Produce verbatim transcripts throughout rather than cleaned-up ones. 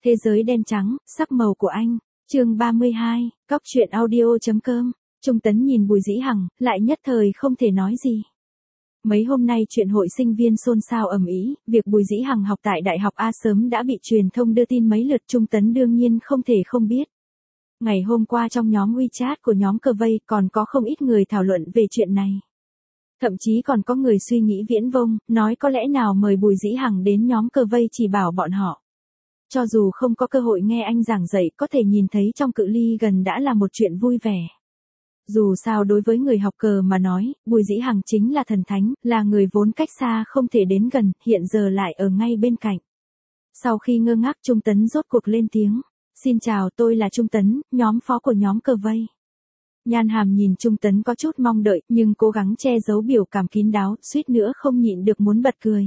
Thế giới đen trắng, sắc màu của anh. Chương ba mươi hai, Cóc truyện audio.com. Trung Tấn nhìn Bùi Dĩ Hằng, lại nhất thời không thể nói gì. Mấy hôm nay chuyện hội sinh viên xôn xao ầm ĩ, việc Bùi Dĩ Hằng học tại Đại học A sớm đã bị truyền thông đưa tin mấy lượt, Trung Tấn đương nhiên không thể không biết. Ngày hôm qua trong nhóm WeChat của nhóm cờ vây còn có không ít người thảo luận về chuyện này. Thậm chí còn có người suy nghĩ viễn vông, nói có lẽ nào mời Bùi Dĩ Hằng đến nhóm cờ vây chỉ bảo bọn họ. Cho dù không có cơ hội nghe anh giảng dạy, có thể nhìn thấy trong cự ly gần đã là một chuyện vui vẻ. Dù sao đối với người học cờ mà nói, Bùi Dĩ Hằng chính là thần thánh, là người vốn cách xa không thể đến gần, hiện giờ lại ở ngay bên cạnh. Sau khi ngơ ngác, Trung Tấn rốt cuộc lên tiếng. Xin chào, tôi là Trung Tấn, nhóm phó của nhóm cờ vây. Nhan Hàm nhìn Trung Tấn có chút mong đợi, nhưng cố gắng che giấu biểu cảm kín đáo, suýt nữa không nhịn được muốn bật cười.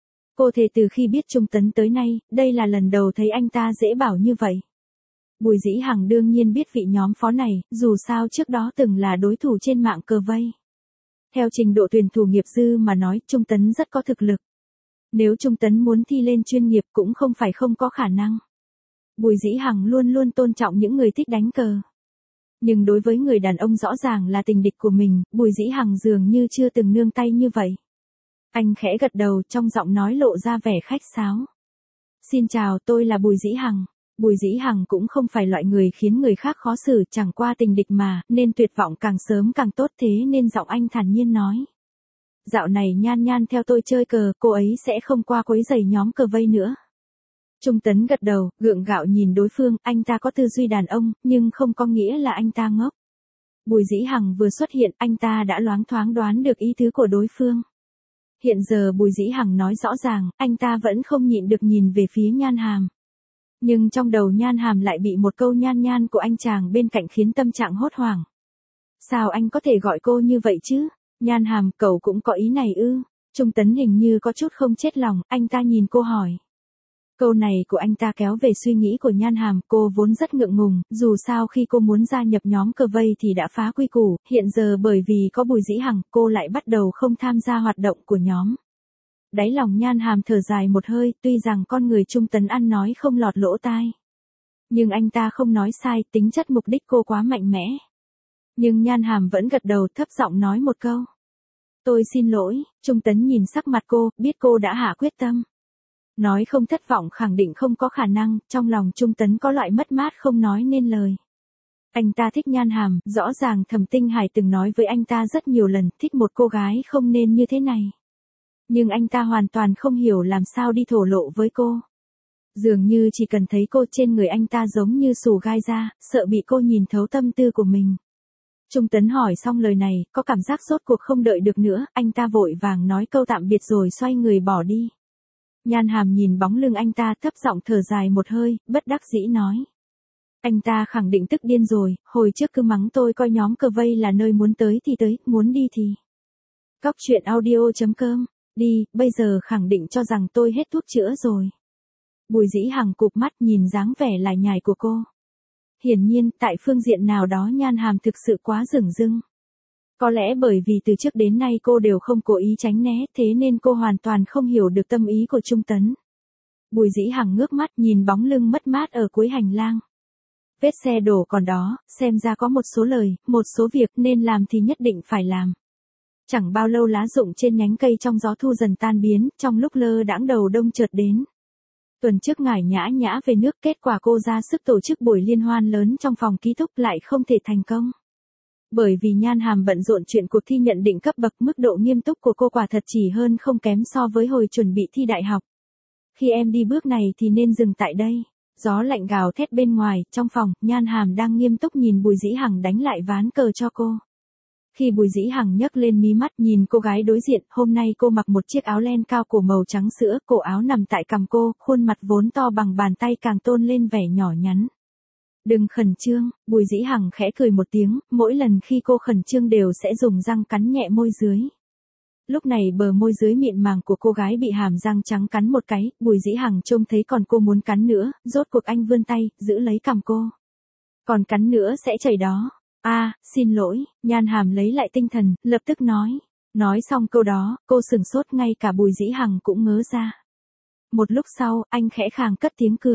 Cô thề từ khi biết Trung Tấn tới nay, đây là lần đầu thấy anh ta dễ bảo như vậy. Bùi Dĩ Hằng đương nhiên biết vị nhóm phó này, dù sao trước đó từng là đối thủ trên mạng cờ vây. Theo trình độ tuyển thủ nghiệp dư mà nói, Trung Tấn rất có thực lực. Nếu Trung Tấn muốn thi lên chuyên nghiệp cũng không phải không có khả năng. Bùi Dĩ Hằng luôn luôn tôn trọng những người thích đánh cờ. Nhưng đối với người đàn ông rõ ràng là tình địch của mình, Bùi Dĩ Hằng dường như chưa từng nương tay như vậy. Anh khẽ gật đầu, trong giọng nói lộ ra vẻ khách sáo. Xin chào, tôi là Bùi Dĩ Hằng. Bùi Dĩ Hằng cũng không phải loại người khiến người khác khó xử, chẳng qua tình địch mà, nên tuyệt vọng càng sớm càng tốt, thế nên giọng anh thản nhiên nói. Dạo này Nhan Nhan theo tôi chơi cờ, cô ấy sẽ không qua quấy rầy nhóm cờ vây nữa. Trung Tấn gật đầu, gượng gạo nhìn đối phương, anh ta có tư duy đàn ông, nhưng không có nghĩa là anh ta ngốc. Bùi Dĩ Hằng vừa xuất hiện, anh ta đã loáng thoáng đoán được ý tứ của đối phương. Hiện giờ Bùi Dĩ Hằng nói rõ ràng, anh ta vẫn không nhịn được nhìn về phía Nhan Hàm. Nhưng trong đầu Nhan Hàm lại bị một câu nhan nhan của anh chàng bên cạnh khiến tâm trạng hốt hoảng. Sao anh có thể gọi cô như vậy chứ? Nhan Hàm, cậu cũng có ý này ư? Trung Tấn hình như có chút không chết lòng, anh ta nhìn cô hỏi. Câu này của anh ta kéo về suy nghĩ của Nhan Hàm, cô vốn rất ngượng ngùng, dù sao khi cô muốn gia nhập nhóm cờ vây thì đã phá quy củ, hiện giờ bởi vì có Bùi Dĩ Hằng, cô lại bắt đầu không tham gia hoạt động của nhóm. Đáy lòng Nhan Hàm thở dài một hơi, tuy rằng con người Trung Tấn ăn nói không lọt lỗ tai. Nhưng anh ta không nói sai, tính chất mục đích cô quá mạnh mẽ. Nhưng Nhan Hàm vẫn gật đầu, thấp giọng nói một câu. Tôi xin lỗi. Trung Tấn nhìn sắc mặt cô, biết cô đã hạ quyết tâm. Nói không thất vọng khẳng định không có khả năng, trong lòng Trung Tấn có loại mất mát không nói nên lời. Anh ta thích Nhan Hàm, rõ ràng Thẩm Tinh Hải từng nói với anh ta rất nhiều lần, thích một cô gái không nên như thế này. Nhưng anh ta hoàn toàn không hiểu làm sao đi thổ lộ với cô. Dường như chỉ cần thấy cô trên người anh ta giống như xù gai ra, sợ bị cô nhìn thấu tâm tư của mình. Trung Tấn hỏi xong lời này, có cảm giác rốt cuộc không đợi được nữa, anh ta vội vàng nói câu tạm biệt rồi xoay người bỏ đi. Nhan Hàm nhìn bóng lưng anh ta, thấp giọng thở dài một hơi, bất đắc dĩ nói. Anh ta khẳng định tức điên rồi, hồi trước cứ mắng tôi coi nhóm cờ vây là nơi muốn tới thì tới, muốn đi thì. Cóc truyện audio.com. Đi, bây giờ khẳng định cho rằng tôi hết thuốc chữa rồi. Bùi Dĩ Hằng cụp mắt nhìn dáng vẻ lải nhải của cô. Hiển nhiên, tại phương diện nào đó Nhan Hàm thực sự quá dửng dưng. Có lẽ bởi vì từ trước đến nay cô đều không cố ý tránh né, thế nên cô hoàn toàn không hiểu được tâm ý của Trung Tấn. Bùi Dĩ Hằng ngước mắt nhìn bóng lưng mất mát ở cuối hành lang. Vết xe đổ còn đó, xem ra có một số lời, một số việc nên làm thì nhất định phải làm. Chẳng bao lâu lá rụng trên nhánh cây trong gió thu dần tan biến, trong lúc lơ đãng đầu đông chợt đến. Tuần trước ngải nhã nhã về nước, kết quả cô ra sức tổ chức buổi liên hoan lớn trong phòng ký túc lại không thể thành công. Bởi vì Nhan Hàm bận rộn chuyện cuộc thi nhận định cấp bậc, mức độ nghiêm túc của cô quả thật chỉ hơn không kém so với hồi chuẩn bị thi đại học. Khi em đi bước này thì nên dừng tại đây. Gió lạnh gào thét bên ngoài, trong phòng, Nhan Hàm đang nghiêm túc nhìn Bùi Dĩ Hằng đánh lại ván cờ cho cô. Khi Bùi Dĩ Hằng nhấc lên mí mắt nhìn cô gái đối diện, hôm nay cô mặc một chiếc áo len cao cổ màu trắng sữa, cổ áo nằm tại cằm cô, khuôn mặt vốn to bằng bàn tay càng tôn lên vẻ nhỏ nhắn. Đừng khẩn trương, Bùi Dĩ Hằng khẽ cười một tiếng, mỗi lần khi cô khẩn trương đều sẽ dùng răng cắn nhẹ môi dưới. Lúc này bờ môi dưới mịn màng của cô gái bị hàm răng trắng cắn một cái, Bùi Dĩ Hằng trông thấy còn cô muốn cắn nữa, rốt cuộc anh vươn tay, giữ lấy cằm cô. Còn cắn nữa sẽ chảy đó. A, à, xin lỗi, Nhan Hàm lấy lại tinh thần, lập tức nói. Nói xong câu đó, cô sừng sốt, ngay cả Bùi Dĩ Hằng cũng ngớ ra. Một lúc sau, anh khẽ khàng cất tiếng cười.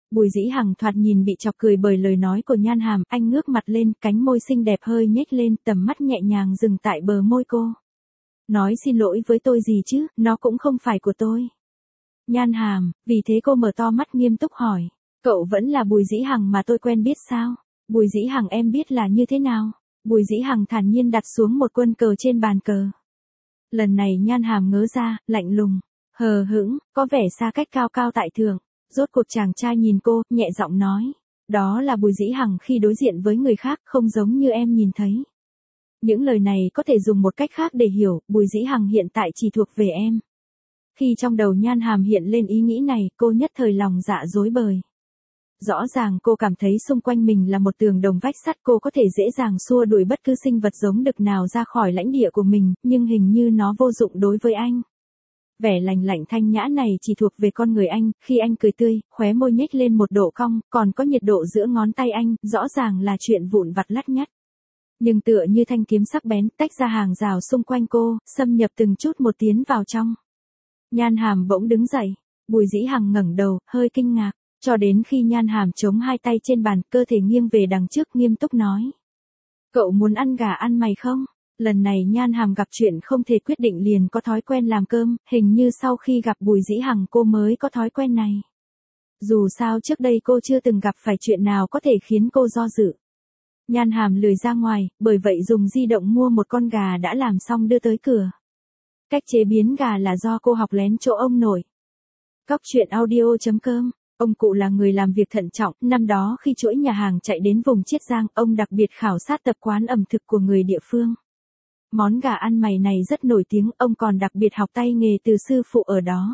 Bùi Dĩ Hằng thoạt nhìn bị chọc cười bởi lời nói của Nhan Hàm, anh ngước mặt lên, cánh môi xinh đẹp hơi nhếch lên, tầm mắt nhẹ nhàng dừng tại bờ môi cô. Nói xin lỗi với tôi gì chứ, nó cũng không phải của tôi. Nhan Hàm, vì thế cô mở to mắt nghiêm túc hỏi, cậu vẫn là Bùi Dĩ Hằng mà tôi quen biết sao? Bùi Dĩ Hằng em biết là như thế nào? Bùi Dĩ Hằng thản nhiên đặt xuống một quân cờ trên bàn cờ. Lần này Nhan Hàm ngớ ra, lạnh lùng, hờ hững, có vẻ xa cách cao cao tại thượng. Rốt cuộc chàng trai nhìn cô, nhẹ giọng nói, đó là Bùi Dĩ Hằng khi đối diện với người khác, không giống như em nhìn thấy. Những lời này có thể dùng một cách khác để hiểu, Bùi Dĩ Hằng hiện tại chỉ thuộc về em. Khi trong đầu Nhan Hàm hiện lên ý nghĩ này, cô nhất thời lòng dạ rối bời. Rõ ràng cô cảm thấy xung quanh mình là một tường đồng vách sắt, cô có thể dễ dàng xua đuổi bất cứ sinh vật giống đực nào ra khỏi lãnh địa của mình, nhưng hình như nó vô dụng đối với anh. Vẻ lành lạnh thanh nhã này chỉ thuộc về con người anh, khi anh cười tươi, khóe môi nhếch lên một độ cong, còn có nhiệt độ giữa ngón tay anh, rõ ràng là chuyện vụn vặt lắt nhắt. Nhưng tựa như thanh kiếm sắc bén, tách ra hàng rào xung quanh cô, xâm nhập từng chút một tiến vào trong. Nhan Hàm bỗng đứng dậy, Bùi Dĩ Hằng ngẩng đầu, hơi kinh ngạc, cho đến khi Nhan Hàm chống hai tay trên bàn, cơ thể nghiêng về đằng trước nghiêm túc nói. Cậu muốn ăn gà ăn mày không? Lần này Nhan Hàm gặp chuyện không thể quyết định liền có thói quen làm cơm, hình như sau khi gặp Bùi Dĩ Hằng cô mới có thói quen này. Dù sao trước đây cô chưa từng gặp phải chuyện nào có thể khiến cô do dự. Nhan Hàm lười ra ngoài, bởi vậy dùng di động mua một con gà đã làm xong đưa tới cửa. Cách chế biến gà là do cô học lén chỗ ông nội. Cóc truyện audio chấm com. Ông cụ là người làm việc thận trọng, năm đó khi chuỗi nhà hàng chạy đến vùng Chiết Giang, ông đặc biệt khảo sát tập quán ẩm thực của người địa phương. Món gà ăn mày này rất nổi tiếng, ông còn đặc biệt học tay nghề từ sư phụ ở đó.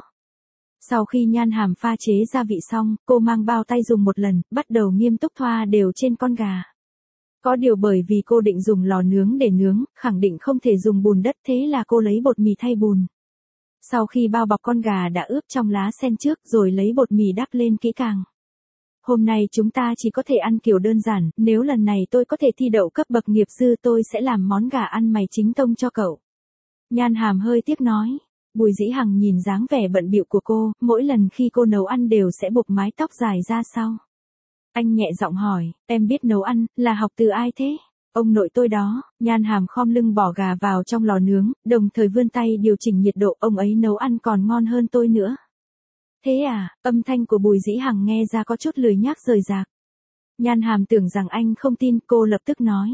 Sau khi Nhan Hàm pha chế gia vị xong, cô mang bao tay dùng một lần, bắt đầu nghiêm túc thoa đều trên con gà. Có điều bởi vì cô định dùng lò nướng để nướng, khẳng định không thể dùng bùn đất, thế là cô lấy bột mì thay bùn. Sau khi bao bọc con gà đã ướp trong lá sen trước rồi lấy bột mì đắp lên kỹ càng. Hôm nay chúng ta chỉ có thể ăn kiểu đơn giản, nếu lần này tôi có thể thi đậu cấp bậc nghiệp dư tôi sẽ làm món gà ăn mày chính tông cho cậu. Nhan Hàm hơi tiếc nói. Bùi Dĩ Hằng nhìn dáng vẻ bận bịu của cô, mỗi lần khi cô nấu ăn đều sẽ buộc mái tóc dài ra sau. Anh nhẹ giọng hỏi, em biết nấu ăn, là học từ ai thế? Ông nội tôi đó. Nhan Hàm khom lưng bỏ gà vào trong lò nướng, đồng thời vươn tay điều chỉnh nhiệt độ, ông ấy nấu ăn còn ngon hơn tôi nữa. Thế à, âm thanh của Bùi Dĩ Hằng nghe ra có chút lười nhác rời rạc. Nhan Hàm tưởng rằng anh không tin, cô lập tức nói.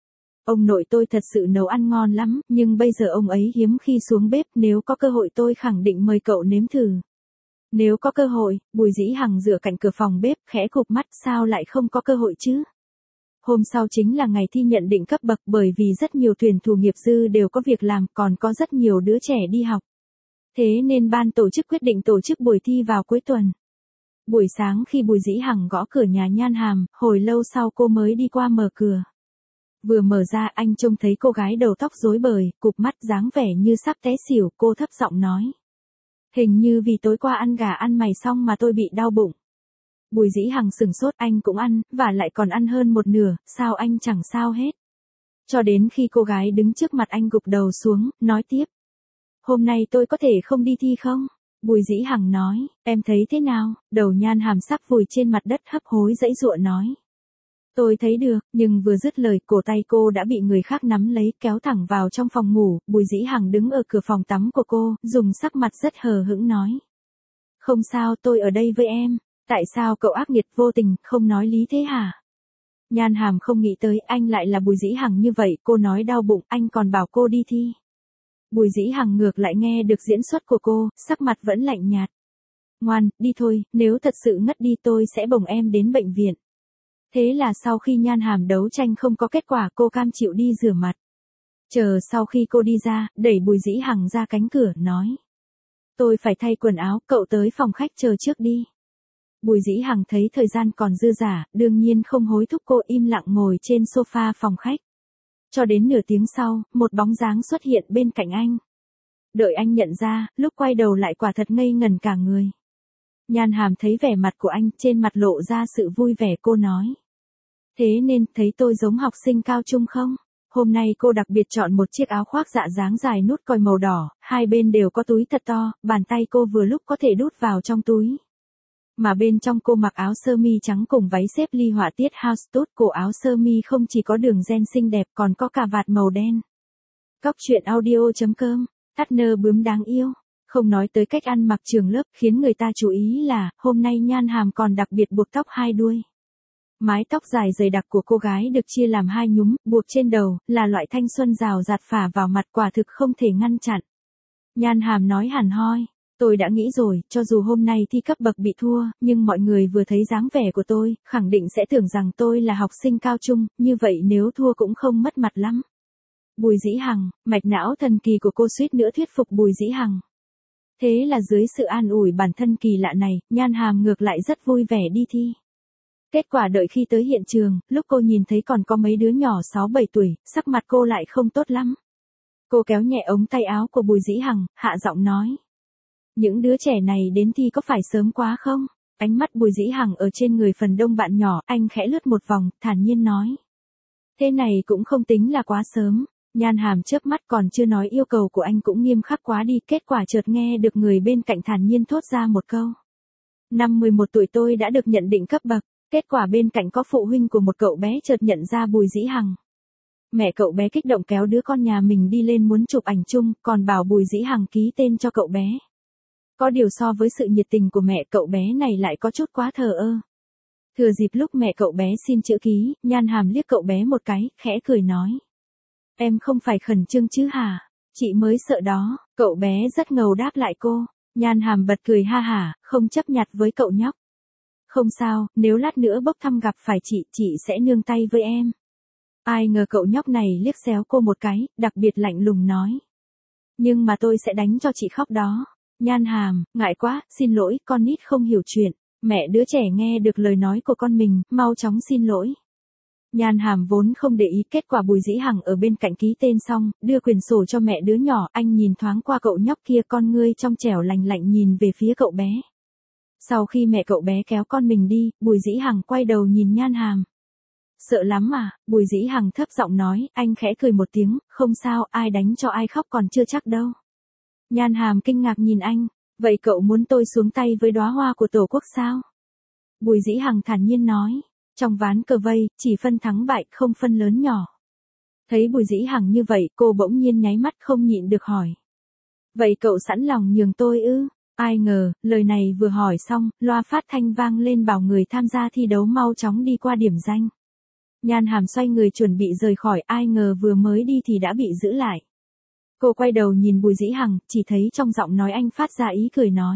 Ông nội tôi thật sự nấu ăn ngon lắm, nhưng bây giờ ông ấy hiếm khi xuống bếp, nếu có cơ hội tôi khẳng định mời cậu nếm thử. Nếu có cơ hội, Bùi Dĩ Hằng dựa cạnh cửa phòng bếp, khẽ cụp mắt, sao lại không có cơ hội chứ? Hôm sau chính là ngày thi nhận định cấp bậc, bởi vì rất nhiều tuyển thủ nghiệp dư đều có việc làm, còn có rất nhiều đứa trẻ đi học. Thế nên ban tổ chức quyết định tổ chức buổi thi vào cuối tuần. Buổi sáng khi Bùi Dĩ Hằng gõ cửa nhà Nhan Hàm, hồi lâu sau cô mới đi qua mở cửa. Vừa mở ra anh trông thấy cô gái đầu tóc rối bời, cụp mắt dáng vẻ như sắp té xỉu, cô thấp giọng nói. Hình như vì tối qua ăn gà ăn mày xong mà tôi bị đau bụng. Bùi Dĩ Hằng sừng sốt, anh cũng ăn, và lại còn ăn hơn một nửa, sao anh chẳng sao hết. Cho đến khi cô gái đứng trước mặt anh gục đầu xuống, nói tiếp. Hôm nay tôi có thể không đi thi không? Bùi Dĩ Hằng nói, em thấy thế nào? Đầu Nhan Hàm sắp vùi trên mặt đất hấp hối giãy giụa nói. Tôi thấy được, nhưng vừa dứt lời, cổ tay cô đã bị người khác nắm lấy, kéo thẳng vào trong phòng ngủ. Bùi Dĩ Hằng đứng ở cửa phòng tắm của cô, dùng sắc mặt rất hờ hững nói. Không sao, tôi ở đây với em. Tại sao cậu ác nghiệt vô tình, không nói lý thế hả? Nhan Hàm không nghĩ tới anh lại là Bùi Dĩ Hằng như vậy, cô nói đau bụng, anh còn bảo cô đi thi. Bùi Dĩ Hằng ngược lại nghe được diễn xuất của cô, sắc mặt vẫn lạnh nhạt. Ngoan, đi thôi, nếu thật sự ngất đi tôi sẽ bồng em đến bệnh viện. Thế là sau khi Nhan Hàm đấu tranh không có kết quả, cô cam chịu đi rửa mặt. Chờ sau khi cô đi ra, đẩy Bùi Dĩ Hằng ra cánh cửa, nói. Tôi phải thay quần áo, cậu tới phòng khách chờ trước đi. Bùi Dĩ Hằng thấy thời gian còn dư dả, đương nhiên không hối thúc, cô im lặng ngồi trên sofa phòng khách. Cho đến nửa tiếng sau, một bóng dáng xuất hiện bên cạnh anh. Đợi anh nhận ra, lúc quay đầu lại quả thật ngây ngẩn cả người. Nhan Hàm thấy vẻ mặt của anh, trên mặt lộ ra sự vui vẻ, cô nói. Thế nên, thấy tôi giống học sinh cao trung không? Hôm nay cô đặc biệt chọn một chiếc áo khoác dạ dáng dài nút còi màu đỏ, hai bên đều có túi thật to, bàn tay cô vừa lúc có thể đút vào trong túi. Mà bên trong cô mặc áo sơ mi trắng cùng váy xếp ly họa tiết house tốt, cổ áo sơ mi không chỉ có đường ren xinh đẹp còn có cà vạt màu đen. Cóc truyện audio.com, Partner bướm đáng yêu. Không nói tới cách ăn mặc trường lớp, khiến người ta chú ý là, hôm nay Nhan Hàm còn đặc biệt buộc tóc hai đuôi. Mái tóc dài dày đặc của cô gái được chia làm hai nhúm, buộc trên đầu, là loại thanh xuân rào rạt phả vào mặt, quả thực không thể ngăn chặn. Nhan Hàm nói hẳn hoi, tôi đã nghĩ rồi, cho dù hôm nay thi cấp bậc bị thua, nhưng mọi người vừa thấy dáng vẻ của tôi, khẳng định sẽ tưởng rằng tôi là học sinh cao trung, như vậy nếu thua cũng không mất mặt lắm. Bùi Dĩ Hằng, mạch não thần kỳ của cô suýt nữa thuyết phục Bùi Dĩ Hằng. Thế là dưới sự an ủi bản thân kỳ lạ này, Nhan Hàm ngược lại rất vui vẻ đi thi. Kết quả đợi khi tới hiện trường, lúc cô nhìn thấy còn có mấy đứa nhỏ sáu bảy tuổi, sắc mặt cô lại không tốt lắm. Cô kéo nhẹ ống tay áo của Bùi Dĩ Hằng, hạ giọng nói. Những đứa trẻ này đến thi có phải sớm quá không? Ánh mắt Bùi Dĩ Hằng ở trên người phần đông bạn nhỏ, anh khẽ lướt một vòng, thản nhiên nói. Thế này cũng không tính là quá sớm. Nhan Hàm chớp mắt, còn chưa nói yêu cầu của anh cũng nghiêm khắc quá đi, kết quả chợt nghe được người bên cạnh thản nhiên thốt ra một câu. Năm mười một tuổi tôi đã được nhận định cấp bậc, kết quả bên cạnh có phụ huynh của một cậu bé chợt nhận ra Bùi Dĩ Hằng. Mẹ cậu bé kích động kéo đứa con nhà mình đi lên muốn chụp ảnh chung, còn bảo Bùi Dĩ Hằng ký tên cho cậu bé. Có điều so với sự nhiệt tình của mẹ, cậu bé này lại có chút quá thờ ơ. Thừa dịp lúc mẹ cậu bé xin chữ ký, Nhan Hàm liếc cậu bé một cái, khẽ cười nói. Em không phải khẩn trương chứ hả? Chị mới sợ đó. Cậu bé rất ngầu đáp lại cô. Nhan Hàm bật cười ha hả, không chấp nhặt với cậu nhóc. Không sao, nếu lát nữa bốc thăm gặp phải chị, chị sẽ nương tay với em. Ai ngờ cậu nhóc này liếc xéo cô một cái, đặc biệt lạnh lùng nói. Nhưng mà tôi sẽ đánh cho chị khóc đó. Nhan Hàm, ngại quá, xin lỗi, con nít không hiểu chuyện. Mẹ đứa trẻ nghe được lời nói của con mình, mau chóng xin lỗi. Nhan Hàm vốn không để ý, kết quả Bùi Dĩ Hằng ở bên cạnh ký tên xong, đưa quyển sổ cho mẹ đứa nhỏ, anh nhìn thoáng qua cậu nhóc kia, con ngươi trong trẻo lành lạnh nhìn về phía cậu bé. Sau khi mẹ cậu bé kéo con mình đi, Bùi Dĩ Hằng quay đầu nhìn Nhan Hàm. Sợ lắm à? Bùi Dĩ Hằng thấp giọng nói, anh khẽ cười một tiếng, không sao, ai đánh cho ai khóc còn chưa chắc đâu. Nhan Hàm kinh ngạc nhìn anh, vậy cậu muốn tôi xuống tay với đóa hoa của Tổ quốc sao? Bùi Dĩ Hằng thản nhiên nói. Trong ván cờ vây, chỉ phân thắng bại, không phân lớn nhỏ. Thấy Bùi Dĩ Hằng như vậy, cô bỗng nhiên nháy mắt không nhịn được hỏi. Vậy cậu sẵn lòng nhường tôi ư? Ai ngờ, lời này vừa hỏi xong, loa phát thanh vang lên bảo người tham gia thi đấu mau chóng đi qua điểm danh. Nhan Hàm xoay người chuẩn bị rời khỏi, ai ngờ vừa mới đi thì đã bị giữ lại. Cô quay đầu nhìn Bùi Dĩ Hằng, chỉ thấy trong giọng nói anh phát ra ý cười nói.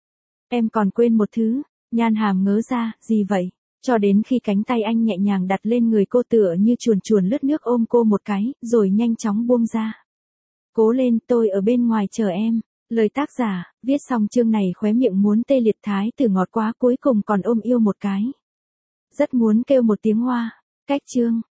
Em còn quên một thứ. Nhan Hàm ngớ ra, gì vậy? Cho đến khi cánh tay anh nhẹ nhàng đặt lên người cô tựa như chuồn chuồn lướt nước ôm cô một cái, rồi nhanh chóng buông ra. Cố lên, tôi ở bên ngoài chờ em. Lời tác giả, viết xong chương này khóe miệng muốn tê liệt, Thái Tử ngọt quá cuối cùng còn ôm yêu một cái. Rất muốn kêu một tiếng hoa. Cách chương.